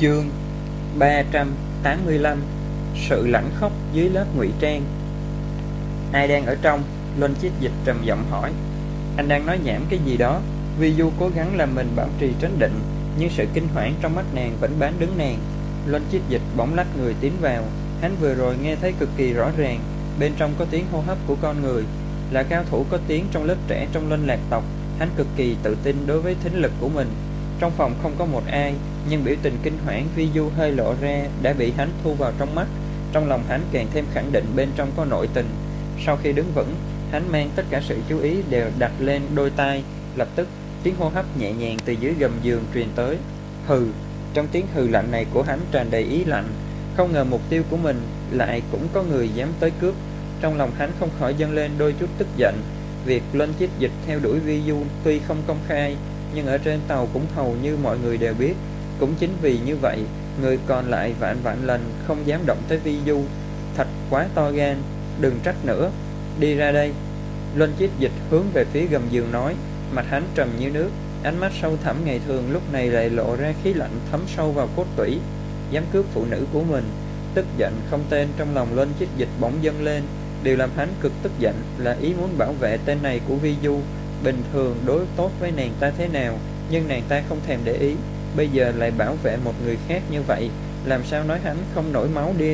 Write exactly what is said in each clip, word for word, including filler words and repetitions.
Chương ba trăm tám mươi lăm. Sự lãnh khóc dưới lớp ngụy trang. Ai đang ở trong? Luân Chiết Dịch trầm giọng hỏi. Anh đang nói nhảm cái gì đó? Vi Du cố gắng làm mình bảo trì trấn định, nhưng sự kinh hoảng trong mắt nàng vẫn bán đứng nàng. Luân Chiết Dịch bỗng lách người tiến vào. Hắn vừa rồi nghe thấy cực kỳ rõ ràng, bên trong có tiếng hô hấp của con người. Là cao thủ có tiếng trong lớp trẻ trong Luân Lạc tộc, hắn cực kỳ tự tin đối với thính lực của mình. Trong phòng không có một ai, nhưng biểu tình kinh hoảng Vi Du hơi lộ ra đã bị hắn thu vào trong mắt. Trong lòng hắn càng thêm khẳng định bên trong có nội tình. Sau khi đứng vững, hắn mang tất cả sự chú ý đều đặt lên đôi tai. Lập tức tiếng hô hấp nhẹ nhàng từ dưới gầm giường truyền tới. Hừ. Trong tiếng hừ lạnh này của hắn tràn đầy ý lạnh. Không ngờ mục tiêu của mình lại cũng có người dám tới cướp. Trong lòng hắn không khỏi dâng lên đôi chút tức giận. Việc Luân Chiết Dịch theo đuổi Vi Du tuy không công khai, nhưng ở trên tàu cũng hầu như mọi người đều biết. Cũng chính vì như vậy, người còn lại vạn vạn lần không dám động tới Vi Du. Thật quá to gan. Đừng trách nữa. Đi ra đây. Luân Chiết Dịch hướng về phía gầm giường nói. Mặt hắn trầm như nước, ánh mắt sâu thẳm ngày thường lúc này lại lộ ra khí lạnh thấm sâu vào cốt tủy. Dám cướp phụ nữ của mình. Tức giận không tên trong lòng Luân Chiết Dịch bỗng dâng lên. Điều làm hắn cực tức giận là ý muốn bảo vệ tên này của Vi Du. Bình thường đối tốt với nàng ta thế nào, nhưng nàng ta không thèm để ý. Bây giờ lại bảo vệ một người khác như vậy, làm sao nói hắn không nổi máu điên.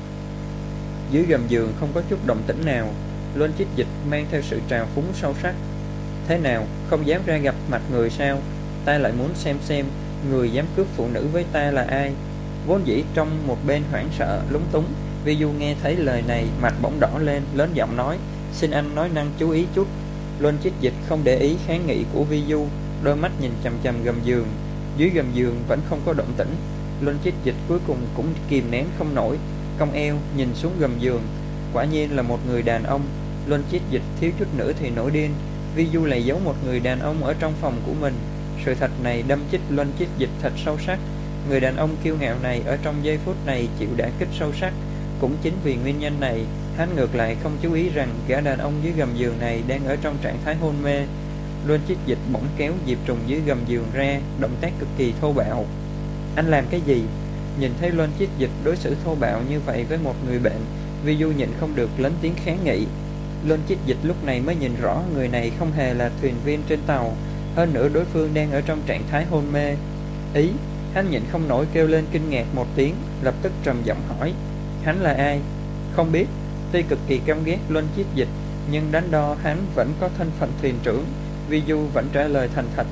Dưới gầm giường không có chút động tĩnh nào. Luân Chiết Dịch mang theo sự trào phúng sâu sắc. Thế nào, không dám ra gặp mặt người sao? Ta lại muốn xem xem người dám cướp phụ nữ với ta là ai. Vốn dĩ trong một bên hoảng sợ lúng túng, Vi Du nghe thấy lời này mặt bỗng đỏ lên, lớn giọng nói. Xin anh nói năng chú ý chút. Luân Chiết Dịch không để ý kháng nghị của Vi Du, đôi mắt nhìn chằm chằm gầm giường. Dưới gầm giường vẫn không có động tĩnh. Luân Chiết Dịch cuối cùng cũng kìm nén không nổi, cong eo nhìn xuống gầm giường. Quả nhiên là một người đàn ông. Luân Chiết Dịch thiếu chút nữa thì nổi điên. Vi Du lại giấu một người đàn ông ở trong phòng của mình. Sự thật này đâm chích Luân Chiết Dịch thật sâu sắc. Người đàn ông kiêu ngạo này ở trong giây phút này chịu đả kích sâu sắc. Cũng chính vì nguyên nhân này, hắn ngược lại không chú ý rằng gã đàn ông dưới gầm giường này đang ở trong trạng thái hôn mê. Luân Chiết Dịch bỗng kéo Diệp Trùng dưới gầm giường ra, động tác cực kỳ thô bạo. Anh làm cái gì? Nhìn thấy Luân Chiết Dịch đối xử thô bạo như vậy với một người bệnh, Vi Du nhịn không được lớn tiếng kháng nghị. Luân Chiết Dịch lúc này mới nhìn rõ người này không hề là thuyền viên trên tàu, hơn nữa đối phương đang ở trong trạng thái hôn mê. Ý, hắn nhịn không nổi kêu lên kinh ngạc một tiếng, lập tức trầm giọng hỏi. Hắn là ai? Không biết. Tuy cực kỳ căm ghét Luân Chiết Dịch, nhưng đánh đo hắn vẫn có thân phận thuyền trưởng. Vi Du vẫn trả lời thành thật.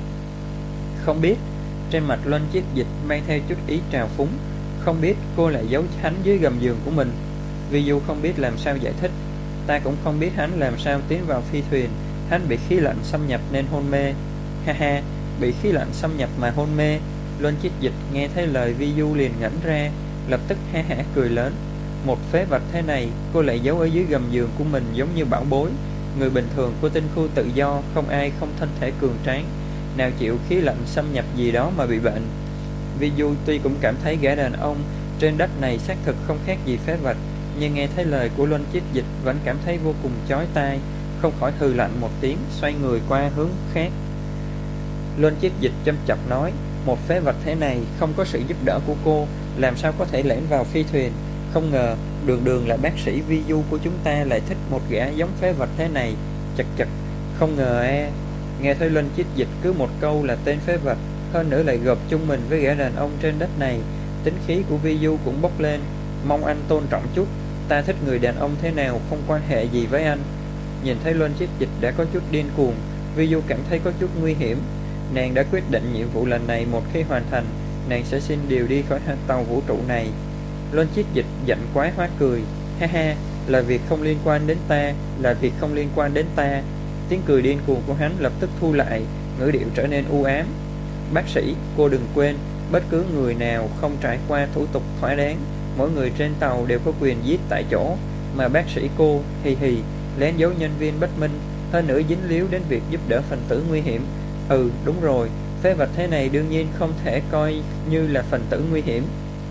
Không biết. Trên mặt Luân Chiết Dịch mang theo chút ý trào phúng. Không biết cô lại giấu hắn dưới gầm giường của mình. Vi Du không biết làm sao giải thích. Ta cũng không biết hắn làm sao tiến vào phi thuyền. Hắn bị khí lạnh xâm nhập nên hôn mê. Ha ha, bị khí lạnh xâm nhập mà hôn mê. Luân Chiết Dịch nghe thấy lời Vi Du liền ngẩn ra, lập tức ha hả cười lớn. Một phế vật thế này cô lại giấu ở dưới gầm giường của mình giống như bảo bối. Người bình thường của tinh khu tự do, không ai không thân thể cường tráng, nào chịu khí lạnh xâm nhập gì đó mà bị bệnh. Vi Du tuy cũng cảm thấy gã đàn ông trên đất này xác thực không khác gì phế vật, nhưng nghe thấy lời của Luân Chiết Dịch vẫn cảm thấy vô cùng chói tai, không khỏi hừ lạnh một tiếng, xoay người qua hướng khác. Luân Chiết Dịch châm chọc nói. Một phế vật thế này không có sự giúp đỡ của cô, làm sao có thể lẻn vào phi thuyền. Không ngờ đường đường là bác sĩ Vi Du của chúng ta lại thích một gã giống phế vật thế này. Chật chật, không ngờ e. Nghe thấy Luân Chiết Dịch cứ một câu là tên phế vật, hơn nữa lại gộp chung mình với gã đàn ông trên đất này, tính khí của Vi Du cũng bốc lên. Mong anh tôn trọng chút. Ta thích người đàn ông thế nào không quan hệ gì với anh. Nhìn thấy Luân Chiết Dịch đã có chút điên cuồng, Vi Du cảm thấy có chút nguy hiểm. Nàng đã quyết định nhiệm vụ lần này một khi hoàn thành, nàng sẽ xin điều đi khỏi tàu vũ trụ này. Luân Chiết Dịch giận quá hóa cười. Ha ha, là việc không liên quan đến ta, là việc không liên quan đến ta. Tiếng cười điên cuồng của hắn lập tức thu lại, ngữ điệu trở nên u ám. Bác sĩ, cô đừng quên, bất cứ người nào không trải qua thủ tục thỏa đáng, mỗi người trên tàu đều có quyền giết tại chỗ. Mà bác sĩ cô, hì hì, lén giấu nhân viên bất minh, hơn nữa dính líu đến việc giúp đỡ phần tử nguy hiểm. Ừ, đúng rồi, phế vật thế này đương nhiên không thể coi như là phần tử nguy hiểm.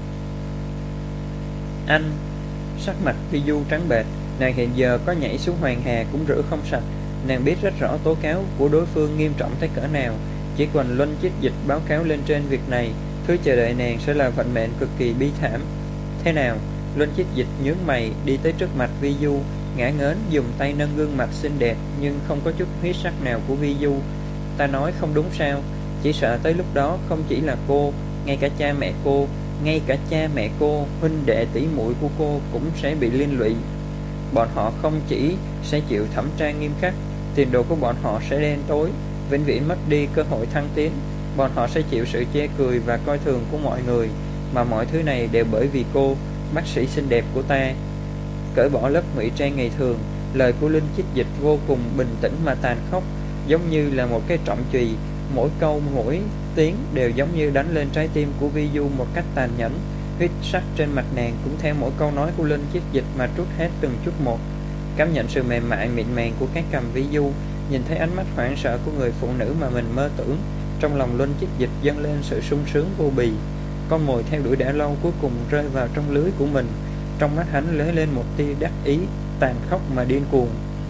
Anh. Sắc mặt Vi Du trắng bệch. Nàng hiện giờ có nhảy xuống Hoàng Hà cũng rửa không sạch. Nàng biết rất rõ tố cáo của đối phương nghiêm trọng tới cỡ nào. Chỉ cần Luân Chiết Dịch báo cáo lên trên việc này, Thứ chờ đợi nàng sẽ là vận mệnh cực kỳ bi thảm. Thế nào? Luân Chiết Dịch nhướng mày đi tới trước mặt Vi Du, ngã ngớn dùng tay nâng gương mặt xinh đẹp nhưng không có chút huyết sắc nào của Vi Du. Ta nói không đúng sao? Chỉ sợ tới lúc đó không chỉ là cô, ngay cả cha mẹ cô, ngay cả cha mẹ cô, huynh đệ tỷ muội của cô cũng sẽ bị liên lụy. Bọn họ không chỉ sẽ chịu thẩm tra nghiêm khắc, tiền đồ của bọn họ sẽ đen tối, vĩnh viễn mất đi cơ hội thăng tiến. Bọn họ sẽ chịu sự chê cười và coi thường của mọi người, mà mọi thứ này đều bởi vì cô, bác sĩ xinh đẹp của ta. Cởi bỏ lớp ngụy trang ngày thường, lời của Linh Chiết Dịch vô cùng bình tĩnh mà tàn khốc, giống như là một cái trọng chùy. Mỗi câu mỗi tiếng đều giống như đánh lên trái tim của Vi Du một cách tàn nhẫn. Huyết sắc trên mặt nàng cũng theo mỗi câu nói của Linh Chiết Dịch mà trút hết từng chút một. Cảm nhận sự mềm mại mịn màng của cái cằm Vi Du, nhìn thấy ánh mắt hoảng sợ của người phụ nữ mà mình mơ tưởng, trong lòng Linh Chiết Dịch dâng lên sự sung sướng vô bì. Con mồi theo đuổi đã lâu cuối cùng rơi vào trong lưới của mình. Trong mắt hắn lóe lên một tia đắc ý, tàn khốc mà điên cuồng.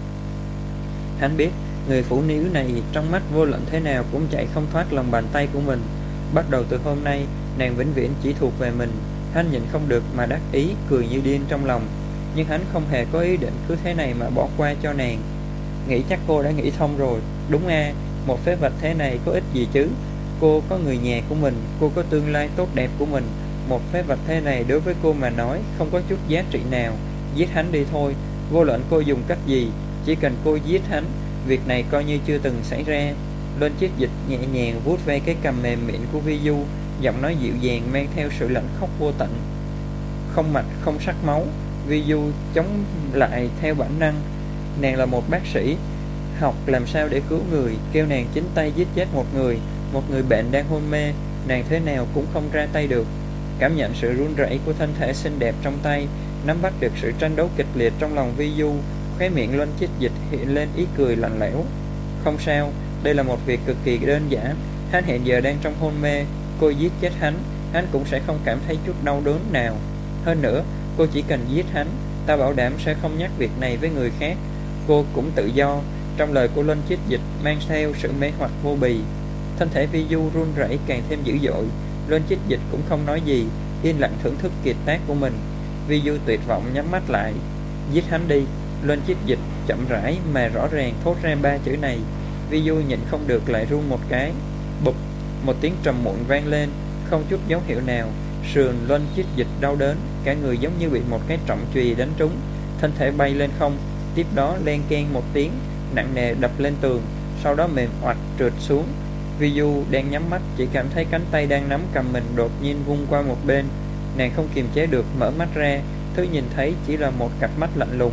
Hắn biết người phụ nữ này trong mắt vô luận thế nào cũng chạy không thoát lòng bàn tay của mình. Bắt đầu từ hôm nay, nàng vĩnh viễn chỉ thuộc về mình. Hắn nhìn không được mà đắc ý, cười như điên trong lòng. Nhưng hắn không hề có ý định cứ thế này mà bỏ qua cho nàng. Nghĩ chắc cô đã nghĩ thông rồi. Đúng a, một phế vật thế này có ích gì chứ? Cô có người nhà của mình, cô có tương lai tốt đẹp của mình. Một phế vật thế này đối với cô mà nói không có chút giá trị nào. Giết hắn đi thôi. Vô luận cô dùng cách gì, chỉ cần cô giết hắn, việc này coi như chưa từng xảy ra. Lên Chiết Dịch nhẹ nhàng vuốt ve cái cằm mềm mịn của Vi Du, giọng nói dịu dàng mang theo sự lạnh khốc vô tận. Không mạch, không sắc máu. Vi Du chống lại theo bản năng. Nàng là một bác sĩ, học làm sao để cứu người, kêu nàng chính tay giết chết một người, một người bệnh đang hôn mê, nàng thế nào cũng không ra tay được. Cảm nhận sự run rẩy của thân thể xinh đẹp trong tay, nắm bắt được sự tranh đấu kịch liệt trong lòng Vi Du, khóe miệng Luân Chiết Dịch hiện lên ý cười lạnh lẽo. Không sao, đây là một việc cực kỳ đơn giản. Hắn hiện giờ đang trong hôn mê, cô giết chết hắn, hắn cũng sẽ không cảm thấy chút đau đớn nào. Hơn nữa, cô chỉ cần giết hắn, ta bảo đảm sẽ không nhắc việc này với người khác. Cô cũng tự do. Trong lời của Luân Chiết Dịch mang theo sự mê hoặc vô bì. Thân thể Vi Du run rẩy càng thêm dữ dội. Luân Chiết Dịch cũng không nói gì, yên lặng thưởng thức kiệt tác của mình. Vi Du tuyệt vọng nhắm mắt lại. Giết hắn đi. Luân Chiết Dịch chậm rãi mà rõ ràng thốt ra ba chữ này. Vi Du nhịn không được lại run một cái. Bụp, một tiếng trầm muộn vang lên, không chút dấu hiệu nào. Sườn Luân Chiết Dịch đau đớn, cả người giống như bị một cái trọng chùy đánh trúng, thân thể bay lên không. Tiếp đó len keng một tiếng, nặng nề đập lên tường, sau đó mềm oạch trượt xuống. Vi Du đang nhắm mắt, chỉ cảm thấy cánh tay đang nắm cầm mình đột nhiên vung qua một bên. Nàng không kiềm chế được mở mắt ra, thứ nhìn thấy chỉ là một cặp mắt lạnh lùng.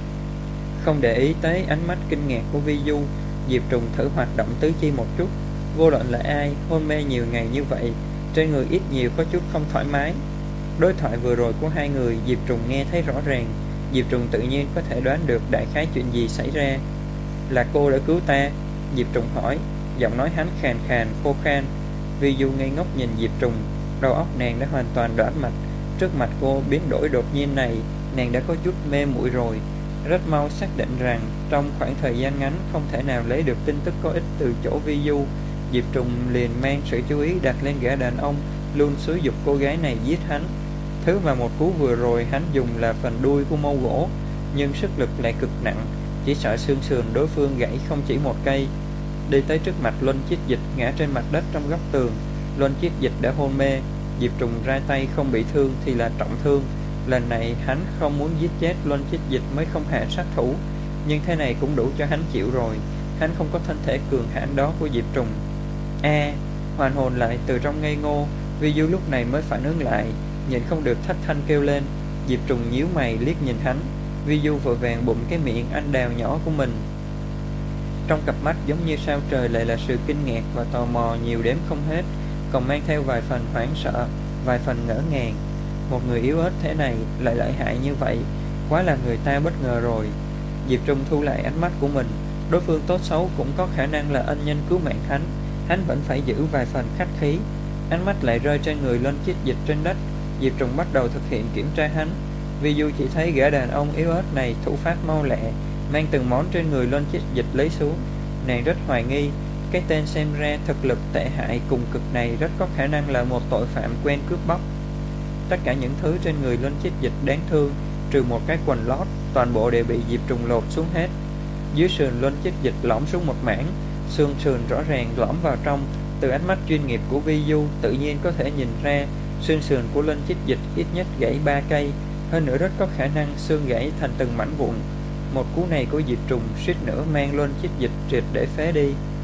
Không để ý tới ánh mắt kinh ngạc của Vi Du, Diệp Trùng thử hoạt động tứ chi một chút. Vô luận là ai, hôn mê nhiều ngày như vậy, trên người ít nhiều có chút không thoải mái. Đối thoại vừa rồi của hai người Diệp Trùng nghe thấy rõ ràng. Diệp Trùng tự nhiên có thể đoán được đại khái chuyện gì xảy ra. Là cô đã cứu ta? Diệp Trùng hỏi, giọng nói hắn khàn khàn, khô khan. Vi Du ngây ngốc nhìn Diệp Trùng, đầu óc nàng đã hoàn toàn đoán mạch. Trước mặt cô biến đổi đột nhiên này, nàng đã có chút mê muội rồi. Rất mau xác định rằng trong khoảng thời gian ngắn không thể nào lấy được tin tức có ích từ chỗ Vi Du. Diệp Trùng liền mang sự chú ý đặt lên gã đàn ông luôn xúi giục cô gái này giết hắn. Thứ mà một cú vừa rồi hắn dùng là phần đuôi của mâu gỗ, nhưng sức lực lại cực nặng, chỉ sợ xương sườn đối phương gãy không chỉ một cây. Đi tới trước mặt Luân Chiết Dịch ngã trên mặt đất trong góc tường. Luân Chiết Dịch đã hôn mê. Diệp Trùng ra tay không bị thương thì là trọng thương. Lần này hắn không muốn giết chết Luân Chiết Dịch mới không hạ sát thủ, nhưng thế này cũng đủ cho hắn chịu rồi. Hắn không có thân thể cường hãn đó của Diệp Trùng. A, à, hoàn hồn lại từ trong ngây ngô, Vi Du lúc này mới phản ứng lại, nhìn không được thất thanh kêu lên. Diệp Trùng nhíu mày liếc nhìn hắn. Vi Du vội vàng bụm cái miệng anh đào nhỏ của mình. Trong cặp mắt giống như sao trời lại là sự kinh ngạc và tò mò nhiều đếm không hết, còn mang theo vài phần hoảng sợ, vài phần ngỡ ngàng. Một người yếu ớt thế này lại lợi hại như vậy, quá là người ta bất ngờ rồi. Diệp Trung thu lại ánh mắt của mình. Đối phương tốt xấu cũng có khả năng là ân nhân cứu mạng hắn, hắn vẫn phải giữ vài phần khách khí. Ánh mắt lại rơi trên người Luân Chiết Dịch trên đất. Diệp Trùng bắt đầu thực hiện kiểm tra hắn. Vi Du chỉ thấy gã đàn ông yếu ớt này thủ pháp mau lẹ, mang từng món trên người Luân Chiết Dịch lấy xuống. Nàng rất hoài nghi, Cái tên xem ra thực lực tệ hại cùng cực này rất có khả năng là một tội phạm quen cướp bóc. Tất cả những thứ trên người Linh Chiết Dịch đáng thương, trừ một cái quần lót, toàn bộ đều bị Diệp Trùng lột xuống hết. Dưới sườn Linh Chiết Dịch lõm xuống một mảng, xương sườn rõ ràng lõm vào trong. Từ ánh mắt chuyên nghiệp của Vi Du, tự nhiên có thể nhìn ra xương sườn của Linh Chiết Dịch ít nhất gãy ba cây, hơn nữa rất có khả năng xương gãy thành từng mảnh vụn. Một cú này của Diệp Trùng suýt nữa mang Linh Chiết Dịch triệt để phế đi.